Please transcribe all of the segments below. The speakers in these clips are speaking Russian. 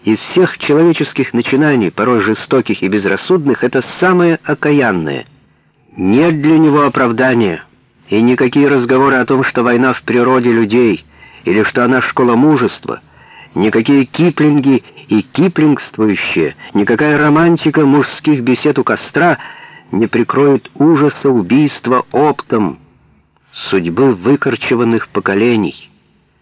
Из всех человеческих начинаний, порой жестоких и безрассудных, это самое окаянное. Нет для него оправдания, и никакие разговоры о том, что война в природе людей, или что она школа мужества, никакие киплинги и киплингствующие, никакая романтика мужских бесед у костра не прикроет ужаса убийства оптом, судьбы выкорчеванных поколений.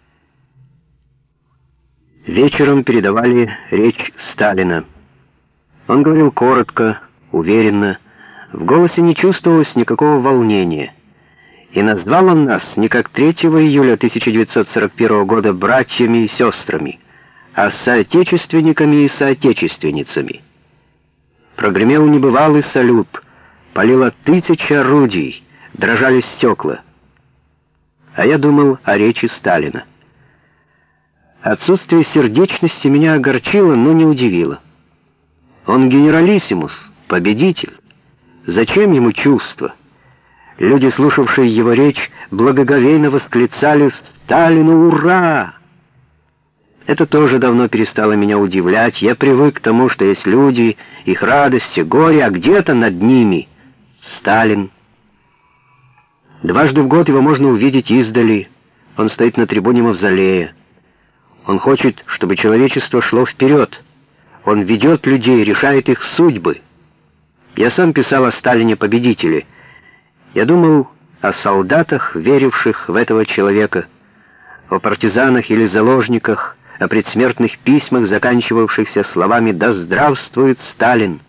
Вечером передавали речь Сталина. Он говорил коротко, уверенно, в голосе не чувствовалось никакого волнения. И назвал он нас не как 3 июля 1941 года братьями и сестрами, а соотечественниками и соотечественницами. Прогремел небывалый салют, палило 1000 орудий, дрожали стекла. А я думал о речи Сталина. Отсутствие сердечности меня огорчило, но не удивило. Он генералиссимус, победитель. Зачем ему чувства? Люди, слушавшие его речь, благоговейно восклицали «Сталину ура!». Это тоже давно перестало меня удивлять. Я привык к тому, что есть люди, их радости, горе, а где-то над ними Сталин. Дважды в год его можно увидеть издали. Он стоит на трибуне Мавзолея. Он хочет, чтобы человечество шло вперед. Он ведет людей, решает их судьбы. Я сам писал о Сталине-победителе. Я думал о солдатах, веривших в этого человека, о партизанах или заложниках, о предсмертных письмах, заканчивавшихся словами «Да здравствует Сталин!».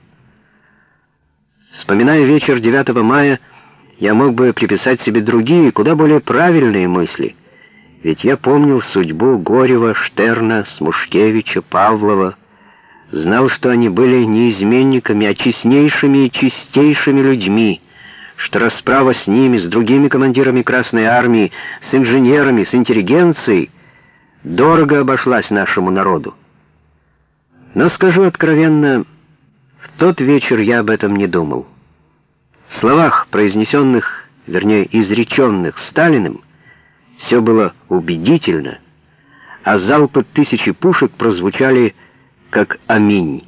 Вспоминая вечер 9 мая, я мог бы приписать себе другие, куда более правильные мысли. Ведь я помнил судьбу Горева, Штерна, Смушкевича, Павлова, знал, что они были не изменниками, а честнейшими и чистейшими людьми, что расправа с ними, с другими командирами Красной Армии, с инженерами, с интеллигенцией дорого обошлась нашему народу. Но скажу откровенно, в тот вечер я об этом не думал. В словах, произнесенных, вернее, изреченных Сталиным, все было убедительно, а залпы 1000 пушек прозвучали как «Аминь».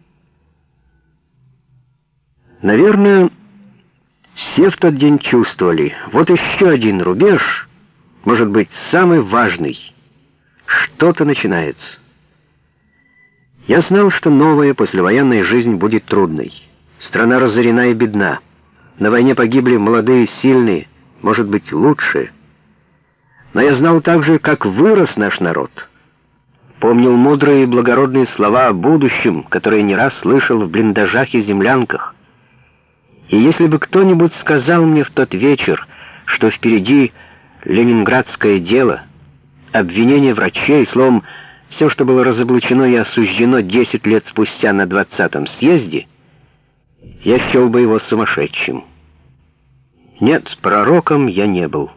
Наверное, все в тот день чувствовали, вот еще один рубеж, может быть, самый важный. Что-то начинается. Я знал, что новая послевоенная жизнь будет трудной. Страна разорена и бедна. На войне погибли молодые, сильные, может быть, лучшие. Но я знал также, как вырос наш народ. Помнил мудрые и благородные слова о будущем, которые не раз слышал в блиндажах и землянках. И если бы кто-нибудь сказал мне в тот вечер, что впереди ленинградское дело, обвинение врачей, словом, все, что было разоблачено и осуждено 10 лет спустя на 20-м съезде, я счел бы его сумасшедшим. Нет, пророком я не был.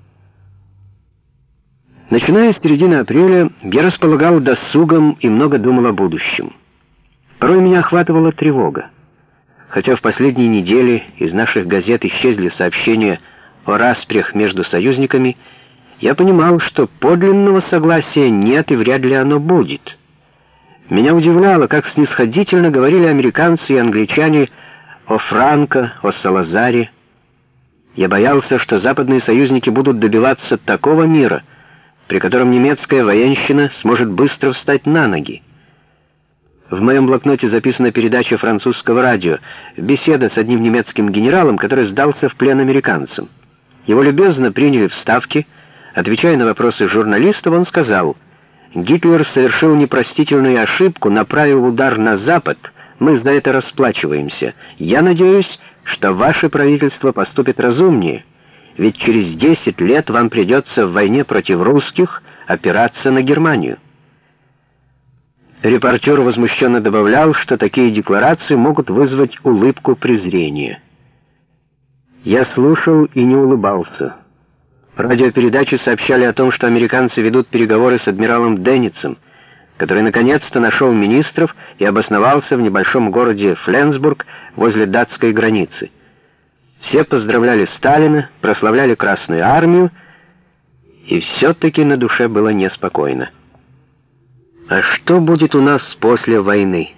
Начиная с середины апреля, я располагал досугом и много думал о будущем. Порой меня охватывала тревога. Хотя в последние недели из наших газет исчезли сообщения о распрях между союзниками, я понимал, что подлинного согласия нет и вряд ли оно будет. Меня удивляло, как снисходительно говорили американцы и англичане о Франко, о Салазаре. Я боялся, что западные союзники будут добиваться такого мира, при котором немецкая военщина сможет быстро встать на ноги. В моем блокноте записана передача французского радио, беседа с одним немецким генералом, который сдался в плен американцам. Его любезно приняли в Ставке. Отвечая на вопросы журналистов, он сказал: «Гитлер совершил непростительную ошибку, направив удар на Запад. Мы за это расплачиваемся. Я надеюсь, что ваше правительство поступит разумнее, ведь через 10 лет вам придется в войне против русских опираться на Германию». Репортер возмущенно добавлял, что такие декларации могут вызвать улыбку презрения. Я слушал и не улыбался. Радиопередачи сообщали о том, что американцы ведут переговоры с адмиралом Денницем, который наконец-то нашел министров и обосновался в небольшом городе Фленсбург возле датской границы. Все поздравляли Сталина, прославляли Красную Армию, и все-таки на душе было неспокойно. А что будет у нас после войны?